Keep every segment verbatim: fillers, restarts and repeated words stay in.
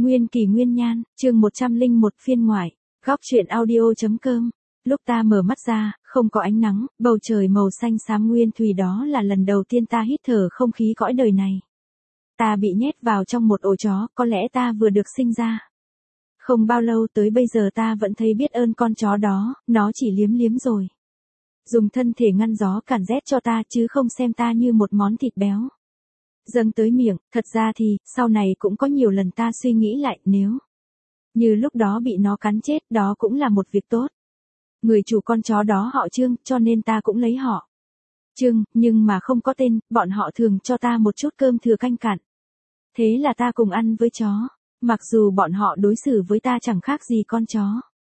Nguyên kỳ nguyên nhan, chương một trăm lẻ một phiên ngoại, góc truyện audio.com. Lúc ta mở mắt ra, không có ánh nắng, bầu trời màu xanh xám nguyên thủy, đó là lần đầu tiên ta hít thở không khí cõi đời này. Ta bị nhét vào trong một ổ chó, có lẽ ta vừa được sinh ra. Không bao lâu tới bây giờ ta vẫn thấy biết ơn con chó đó, nó chỉ liếm liếm rồi. Dùng thân thể ngăn gió cản rét cho ta chứ không xem ta như một món thịt béo. Dâng tới miệng, thật ra thì, sau này cũng có nhiều lần ta suy nghĩ lại, nếu như lúc đó bị nó cắn chết, đó cũng là một việc tốt. Người chủ con chó đó họ Trương, cho nên ta cũng lấy họ Trương, nhưng mà không có tên, bọn họ thường cho ta một chút cơm thừa canh cặn. Thế là ta cùng ăn với chó, mặc dù bọn họ đối xử với ta chẳng khác gì con chó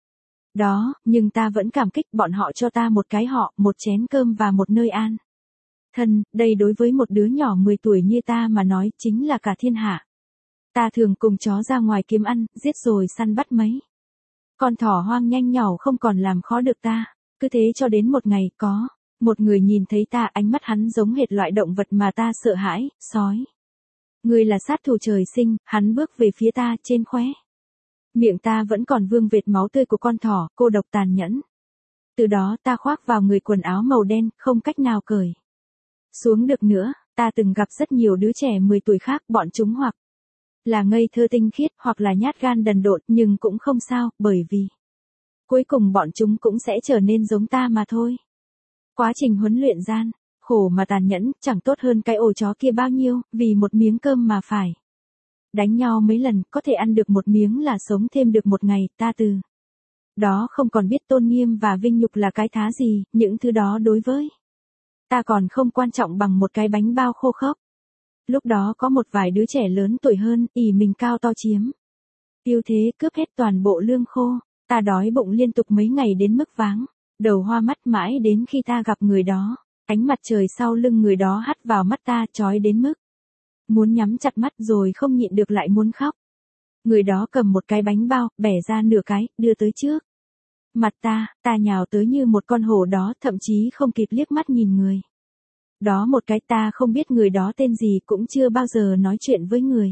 đó, nhưng ta vẫn cảm kích bọn họ cho ta một cái họ, một chén cơm và một nơi an thân. Đây đối với một đứa nhỏ mười tuổi như ta mà nói chính là cả thiên hạ. Ta thường cùng chó ra ngoài kiếm ăn, giết rồi săn bắt mấy con thỏ hoang nhanh nhỏ không còn làm khó được ta. Cứ thế cho đến một ngày, có một người nhìn thấy ta, ánh mắt hắn giống hệt loại động vật mà ta sợ hãi, sói. Người là sát thủ trời sinh, hắn bước về phía ta, trên khóe miệng ta vẫn còn vương vệt máu tươi của con thỏ, cô độc tàn nhẫn. Từ đó ta khoác vào người quần áo màu đen, không cách nào cởi xuống được nữa. Ta từng gặp rất nhiều đứa trẻ mười tuổi khác, bọn chúng hoặc là ngây thơ tinh khiết, hoặc là nhát gan đần độn, nhưng cũng không sao, bởi vì cuối cùng bọn chúng cũng sẽ trở nên giống ta mà thôi. Quá trình huấn luyện gian khổ mà tàn nhẫn, chẳng tốt hơn cái ổ chó kia bao nhiêu, vì một miếng cơm mà phải đánh nhau mấy lần, có thể ăn được một miếng là sống thêm được một ngày. Ta từ đó không còn biết tôn nghiêm và vinh nhục là cái thá gì, những thứ đó đối với ta còn không quan trọng bằng một cái bánh bao khô khốc. Lúc đó có một vài đứa trẻ lớn tuổi hơn, ỷ mình cao to chiếm ưu thế, cướp hết toàn bộ lương khô. Ta đói bụng liên tục mấy ngày đến mức váng đầu hoa mắt, mãi đến khi ta gặp người đó. Ánh mặt trời sau lưng người đó hắt vào mắt ta, chói đến mức muốn nhắm chặt mắt, rồi không nhịn được lại muốn khóc. Người đó cầm một cái bánh bao, bẻ ra nửa cái, đưa tới trước mặt ta. Ta nhào tới như một con hổ đó, thậm chí không kịp liếc mắt nhìn người đó một cái. Ta không biết người đó tên gì, cũng chưa bao giờ nói chuyện với người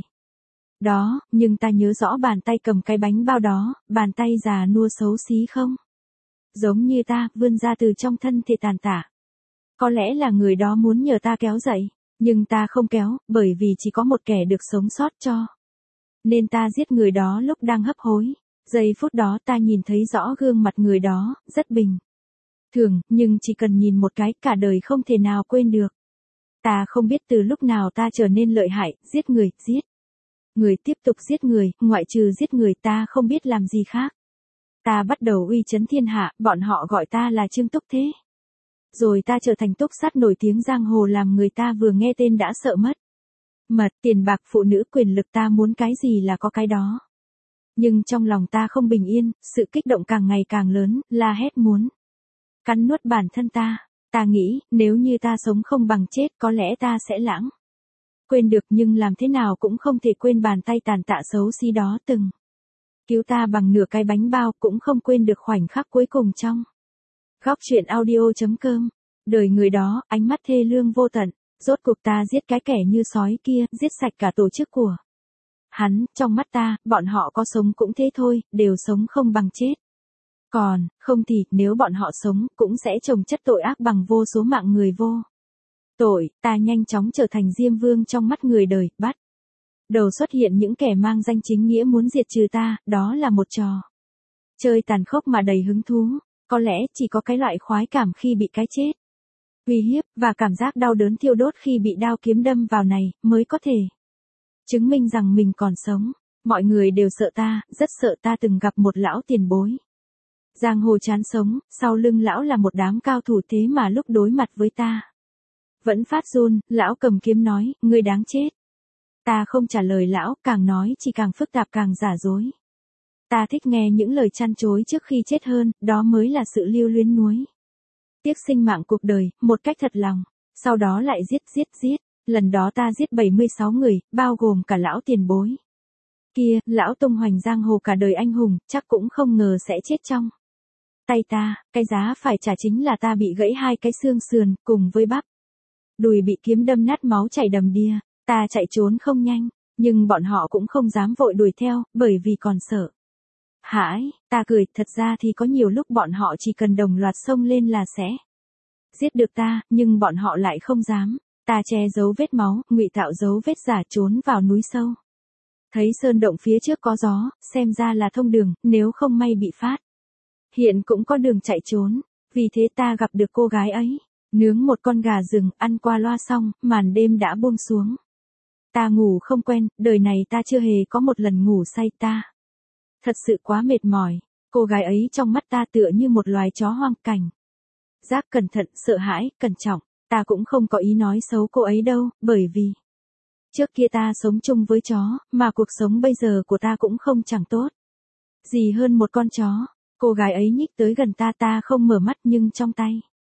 đó, nhưng ta nhớ rõ bàn tay cầm cái bánh bao đó, bàn tay già nua xấu xí không giống như ta, vươn ra từ trong thân thể tàn tạ. Có lẽ là người đó muốn nhờ ta kéo dậy, nhưng ta không kéo, bởi vì chỉ có một kẻ được sống sót, cho nên ta giết người đó lúc đang hấp hối. Giây phút đó ta nhìn thấy rõ gương mặt người đó, rất bình thường, nhưng chỉ cần nhìn một cái, cả đời không thể nào quên được. Ta không biết từ lúc nào ta trở nên lợi hại, giết người, giết người, tiếp tục giết người, ngoại trừ giết người ta không biết làm gì khác. Ta bắt đầu uy chấn thiên hạ, bọn họ gọi ta là Trương Túc Thế. Rồi ta trở thành túc sát nổi tiếng giang hồ, làm người ta vừa nghe tên đã sợ mất mật. Tiền bạc, phụ nữ, quyền lực, ta muốn cái gì là có cái đó. Nhưng trong lòng ta không bình yên, sự kích động càng ngày càng lớn, la hét muốn cắn nuốt bản thân ta. Ta nghĩ, nếu như ta sống không bằng chết, có lẽ ta sẽ lãng quên được, nhưng làm thế nào cũng không thể quên bàn tay tàn tạ xấu xí đó từng cứu ta bằng nửa cái bánh bao, cũng không quên được khoảnh khắc cuối cùng trong góc truyện audio.com. Đời người đó, ánh mắt thê lương vô tận. Rốt cuộc ta giết cái kẻ như sói kia, giết sạch cả tổ chức của hắn. Trong mắt ta, bọn họ có sống cũng thế thôi, đều sống không bằng chết. Còn không thì, nếu bọn họ sống, cũng sẽ chồng chất tội ác bằng vô số mạng người vô tội. Ta nhanh chóng trở thành Diêm Vương trong mắt người đời. Bắt đầu xuất hiện những kẻ mang danh chính nghĩa muốn diệt trừ ta. Đó là một trò chơi tàn khốc mà đầy hứng thú. Có lẽ chỉ có cái loại khoái cảm khi bị cái chết uy hiếp, và cảm giác đau đớn thiêu đốt khi bị đao kiếm đâm vào này, mới có thể chứng minh rằng mình còn sống. Mọi người đều sợ ta, rất sợ. Ta từng gặp một lão tiền bối giang hồ chán sống, sau lưng lão là một đám cao thủ, thế mà lúc đối mặt với ta vẫn phát run. Lão cầm kiếm nói, ngươi đáng chết. Ta không trả lời lão, càng nói chỉ càng phức tạp, càng giả dối. Ta thích nghe những lời chăn chối trước khi chết hơn, đó mới là sự lưu luyến nuối tiếc sinh mạng cuộc đời, một cách thật lòng. Sau đó lại giết giết giết. Lần đó ta giết bảy mươi sáu người, bao gồm cả lão tiền bối kia. Lão tung hoành giang hồ cả đời anh hùng, chắc cũng không ngờ sẽ chết trong tay ta. Cái giá phải trả chính là ta bị gãy hai cái xương sườn, cùng với bắp đùi bị kiếm đâm nát, máu chảy đầm đìa. Ta chạy trốn không nhanh, Nhưng bọn họ cũng không dám vội đuổi theo, bởi vì còn sợ. Hãi, ta cười, thật ra thì có nhiều lúc bọn họ chỉ cần đồng loạt xông lên là sẽ giết được ta, nhưng bọn họ lại không dám. Ta che giấu vết máu, ngụy tạo dấu vết giả trốn vào núi sâu. Thấy sơn động phía trước có gió, xem ra là thông đường, nếu không may bị phát hiện cũng có đường chạy trốn. Vì thế ta gặp được cô gái ấy, nướng một con gà rừng, ăn qua loa xong, màn đêm đã buông xuống. Ta ngủ không quen, đời này ta chưa hề có một lần ngủ say ta. Thật sự quá mệt mỏi, cô gái ấy trong mắt ta tựa như một loài chó hoang cảnh. Giác cẩn thận, sợ hãi, cẩn trọng, ta cũng không có ý nói xấu cô ấy đâu, bởi vì trước kia ta sống chung với chó, mà cuộc sống bây giờ của ta cũng không chẳng tốt gì hơn một con chó. Cô gái ấy nhích tới gần ta, ta không mở mắt nhưng trong tay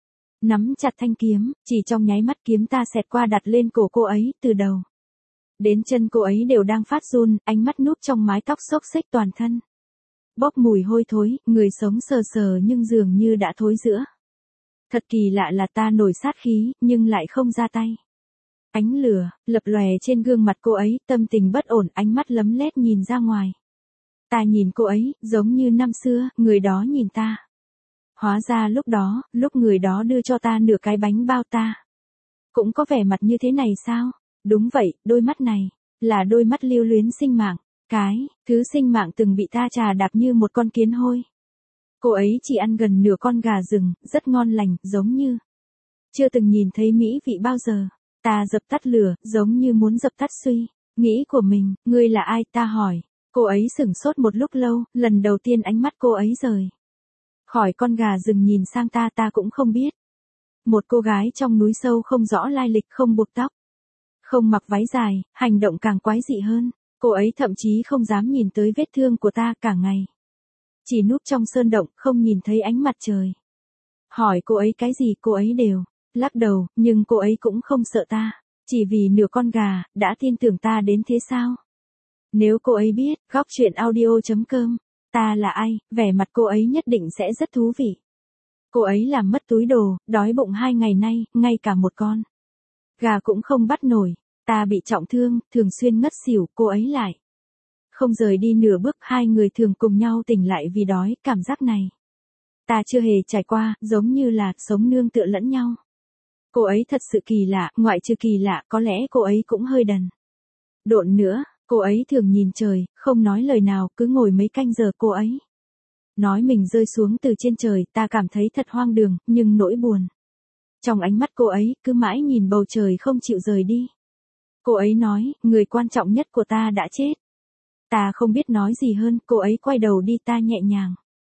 nắm chặt thanh kiếm, chỉ trong nháy mắt kiếm ta xẹt qua đặt lên cổ cô ấy, từ đầu đến chân cô ấy đều đang phát run, ánh mắt núp trong mái tóc xốc xếch, toàn thân bốc mùi hôi thối, người sống sờ sờ nhưng dường như đã thối rữa. Thật kỳ lạ là ta nổi sát khí, nhưng lại không ra tay. Ánh lửa lập lòe trên gương mặt cô ấy, tâm tình bất ổn, ánh mắt lấm lét nhìn ra ngoài. Ta nhìn cô ấy, giống như năm xưa, người đó nhìn ta. Hóa ra lúc đó, lúc người đó đưa cho ta nửa cái bánh bao, ta cũng có vẻ mặt như thế này sao? Đúng vậy, đôi mắt này là đôi mắt lưu luyến sinh mạng, cái thứ sinh mạng từng bị ta trà đạp như một con kiến hôi. Cô ấy chỉ ăn gần nửa con gà rừng, rất ngon lành, giống như chưa từng nhìn thấy mỹ vị bao giờ. Ta dập tắt lửa, giống như muốn dập tắt suy nghĩ của mình. Ngươi là ai? Ta hỏi. Cô ấy sửng sốt một lúc lâu, lần đầu tiên ánh mắt cô ấy rời khỏi con gà rừng nhìn sang ta, ta cũng không biết. Một cô gái trong núi sâu không rõ lai lịch, không buộc tóc, không mặc váy dài, hành động càng quái dị hơn. Cô ấy thậm chí không dám nhìn tới vết thương của ta, cả ngày chỉ núp trong sơn động, không nhìn thấy ánh mặt trời. Hỏi cô ấy cái gì, cô ấy đều lắc đầu, nhưng cô ấy cũng không sợ ta. Chỉ vì nửa con gà, đã tin tưởng ta đến thế sao? Nếu cô ấy biết, góc chuyện audio chấm com, ta là ai, vẻ mặt cô ấy nhất định sẽ rất thú vị. Cô ấy làm mất túi đồ, đói bụng hai ngày nay, ngay cả một con gà cũng không bắt nổi. Ta bị trọng thương, thường xuyên ngất xỉu, cô ấy lại không rời đi nửa bước, hai người thường cùng nhau tỉnh lại vì đói, cảm giác này ta chưa hề trải qua, giống như là sống nương tựa lẫn nhau. Cô ấy thật sự kỳ lạ, ngoại trừ kỳ lạ, có lẽ cô ấy cũng hơi đần độn nữa. Cô ấy thường nhìn trời, không nói lời nào, cứ ngồi mấy canh giờ. Cô ấy nói mình rơi xuống từ trên trời, ta cảm thấy thật hoang đường, nhưng nỗi buồn trong ánh mắt cô ấy, cứ mãi nhìn bầu trời không chịu rời đi. Cô ấy nói, người quan trọng nhất của ta đã chết. Ta không biết nói gì hơn, cô ấy quay đầu đi, ta nhẹ nhàng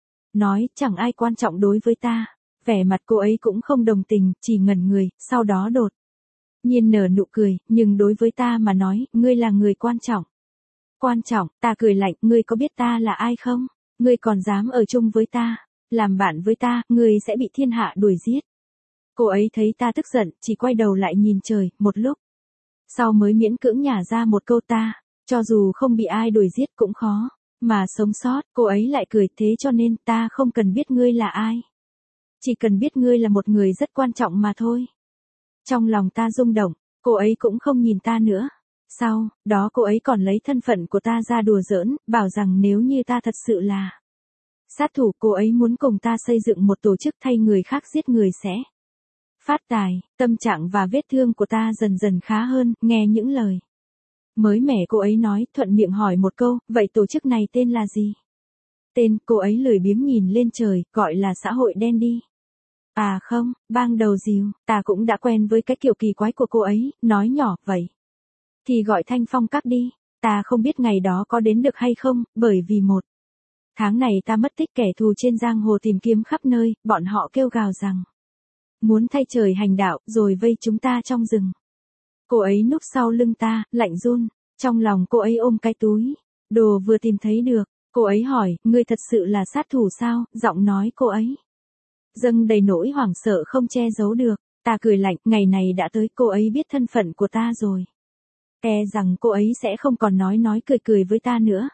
nói, chẳng ai quan trọng đối với ta. Vẻ mặt cô ấy cũng không đồng tình, chỉ ngẩn người, sau đó đột nhiên nở nụ cười, nhưng đối với ta mà nói, ngươi là người quan trọng. Quan trọng, ta cười lạnh, ngươi có biết ta là ai không? Ngươi còn dám ở chung với ta, làm bạn với ta, ngươi sẽ bị thiên hạ đuổi giết. Cô ấy thấy ta tức giận, chỉ quay đầu lại nhìn trời, một lúc sau mới miễn cưỡng nhả ra một câu, ta, cho dù không bị ai đuổi giết cũng khó mà sống sót. Cô ấy lại cười, thế cho nên ta không cần biết ngươi là ai. Chỉ cần biết ngươi là một người rất quan trọng mà thôi. Trong lòng ta rung động, cô ấy cũng không nhìn ta nữa. Sau đó cô ấy còn lấy thân phận của ta ra đùa giỡn, bảo rằng nếu như ta thật sự là sát thủ, cô ấy muốn cùng ta xây dựng một tổ chức thay người khác giết người sẽ phát tài. Tâm trạng và vết thương của ta dần dần khá hơn, nghe những lời mới mẻ cô ấy nói, thuận miệng hỏi một câu, vậy tổ chức này tên là gì? Tên, cô ấy lười biếng nhìn lên trời, gọi là xã hội đen đi. À không, bang đầu dìu, ta cũng đã quen với cái kiểu kỳ quái của cô ấy, nói nhỏ, vậy thì gọi Thanh Phong Các đi. Ta không biết ngày đó có đến được hay không, bởi vì một tháng này ta mất tích, kẻ thù trên giang hồ tìm kiếm khắp nơi, bọn họ kêu gào rằng muốn thay trời hành đạo, rồi vây chúng ta trong rừng. Cô ấy núp sau lưng ta, lạnh run, trong lòng cô ấy ôm cái túi đồ vừa tìm thấy được. Cô ấy hỏi, ngươi thật sự là sát thủ sao? Giọng nói cô ấy dâng đầy nỗi hoảng sợ không che giấu được. Ta cười lạnh, ngày này đã tới, cô ấy biết thân phận của ta rồi. E rằng cô ấy sẽ không còn nói nói cười cười với ta nữa.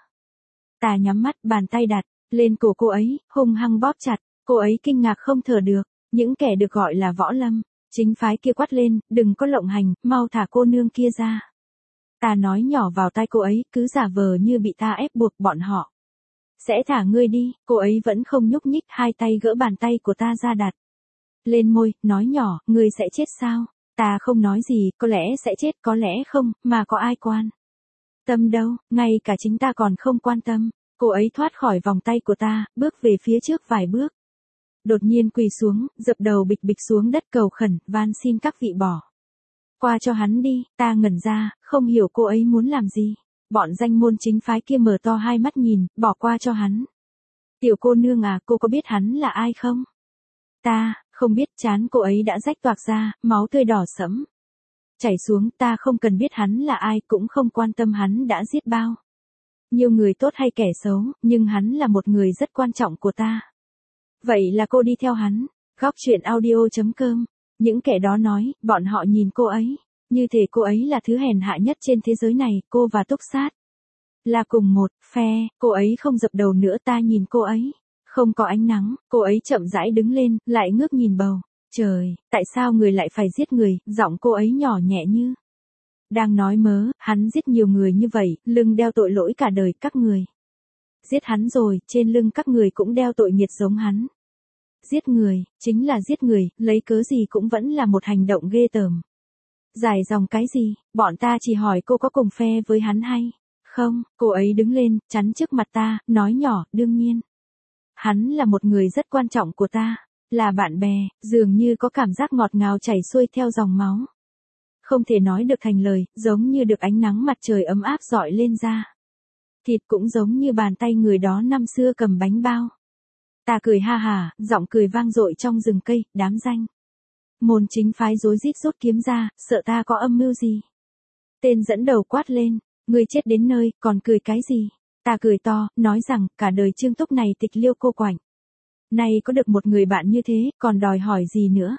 Ta nhắm mắt, bàn tay đặt lên cổ cô ấy, hung hăng bóp chặt. Cô ấy kinh ngạc không thở được. Những kẻ được gọi là võ lâm chính phái kia quát lên, đừng có lộng hành, mau thả cô nương kia ra. Ta nói nhỏ vào tai cô ấy, cứ giả vờ như bị ta ép buộc bọn họ. Sẽ thả ngươi đi, cô ấy vẫn không nhúc nhích, hai tay gỡ bàn tay của ta ra đặt lên môi, nói nhỏ, ngươi sẽ chết sao? Ta không nói gì, có lẽ sẽ chết, có lẽ không, mà có ai quan tâm đâu, ngay cả chính ta còn không quan tâm. Cô ấy thoát khỏi vòng tay của ta, bước về phía trước vài bước. Đột nhiên quỳ xuống, dập đầu bịch bịch xuống đất cầu khẩn, van xin các vị bỏ qua cho hắn đi. Ta ngẩn ra, không hiểu cô ấy muốn làm gì. Bọn danh môn chính phái kia mở to hai mắt nhìn, bỏ qua cho hắn. Tiểu cô nương à, cô có biết hắn là ai không? Ta, không biết. Trán cô ấy đã rách toạc ra, máu tươi đỏ sẫm chảy xuống. Ta không cần biết hắn là ai, cũng không quan tâm hắn đã giết bao nhiều người tốt hay kẻ xấu, nhưng hắn là một người rất quan trọng của ta. Vậy là cô đi theo hắn. Góc truyện audio chấm com. Những kẻ đó nói, bọn họ nhìn cô ấy, như thể cô ấy là thứ hèn hạ nhất trên thế giới này. Cô và Túc Sát là cùng một phe. Cô ấy không dập đầu nữa. Ta nhìn cô ấy, không có ánh nắng. Cô ấy chậm rãi đứng lên, lại ngước nhìn bầu trời. Tại sao người lại phải giết người? Giọng cô ấy nhỏ nhẹ như đang nói mớ. Hắn giết nhiều người như vậy, lưng đeo tội lỗi cả đời. Các người giết hắn rồi, trên lưng các người cũng đeo tội nghiệt giống hắn. Giết người, chính là giết người, lấy cớ gì cũng vẫn là một hành động ghê tởm. Dài dòng cái gì? Bọn ta chỉ hỏi cô có cùng phe với hắn hay không? Cô ấy đứng lên, chắn trước mặt ta, nói nhỏ, đương nhiên. Hắn là một người rất quan trọng của ta, là bạn bè, dường như có cảm giác ngọt ngào chảy xuôi theo dòng máu. Không thể nói được thành lời, giống như được ánh nắng mặt trời ấm áp rọi lên da thịt, cũng giống như bàn tay người đó năm xưa cầm bánh bao. Ta cười ha hả, giọng cười vang dội trong rừng cây. Đám danh môn chính phái rối rít rút kiếm ra, sợ ta có âm mưu gì. Tên dẫn đầu quát lên, ngươi chết đến nơi, còn cười cái gì? Ta cười to, nói rằng, cả đời Trương Túc này tịch liêu cô quạnh. Nay có được một người bạn như thế, còn đòi hỏi gì nữa?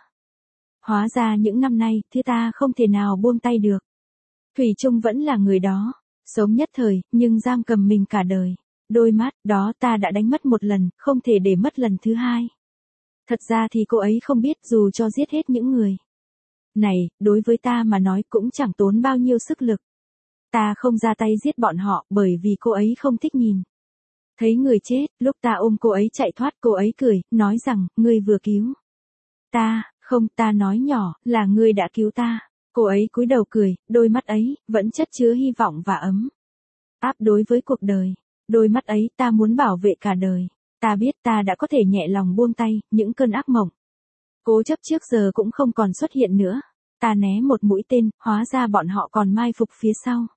Hóa ra những năm nay, thứ ta không thể nào buông tay được. Thủy chung vẫn là người đó, sống nhất thời, nhưng giam cầm mình cả đời. Đôi mắt đó ta đã đánh mất một lần, không thể để mất lần thứ hai. Thật ra thì cô ấy không biết, dù cho giết hết những người này, đối với ta mà nói cũng chẳng tốn bao nhiêu sức lực. Ta không ra tay giết bọn họ, bởi vì cô ấy không thích nhìn thấy người chết. Lúc ta ôm cô ấy chạy thoát, cô ấy cười, nói rằng, ngươi vừa cứu ta. Không, ta nói nhỏ, là ngươi đã cứu ta. Cô ấy cúi đầu cười, đôi mắt ấy vẫn chất chứa hy vọng và ấm áp đối với cuộc đời. Đôi mắt ấy ta muốn bảo vệ cả đời. Ta biết ta đã có thể nhẹ lòng buông tay, những cơn ác mộng cố chấp trước giờ cũng không còn xuất hiện nữa. Ta né một mũi tên, hóa ra bọn họ còn mai phục phía sau.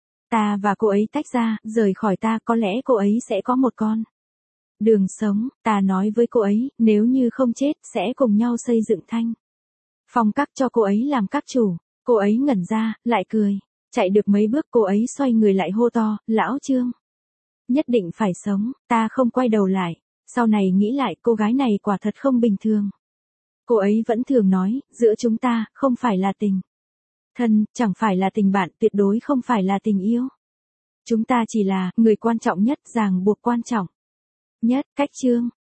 Ta và cô ấy tách ra, rời khỏi ta, có lẽ cô ấy sẽ có một con đường sống. Ta nói với cô ấy, nếu như không chết, sẽ cùng nhau xây dựng thanh phong các cho cô ấy làm các chủ. Cô ấy ngẩn ra, lại cười. Chạy được mấy bước cô ấy xoay người lại hô to, lão Trương, nhất định phải sống. Ta không quay đầu lại. Sau này nghĩ lại, cô gái này quả thật không bình thường. Cô ấy vẫn thường nói, giữa chúng ta, không phải là tình thân, chẳng phải là tình bạn, tuyệt đối không phải là tình yêu. Chúng ta chỉ là, người quan trọng nhất, ràng buộc quan trọng nhất. Cách Trương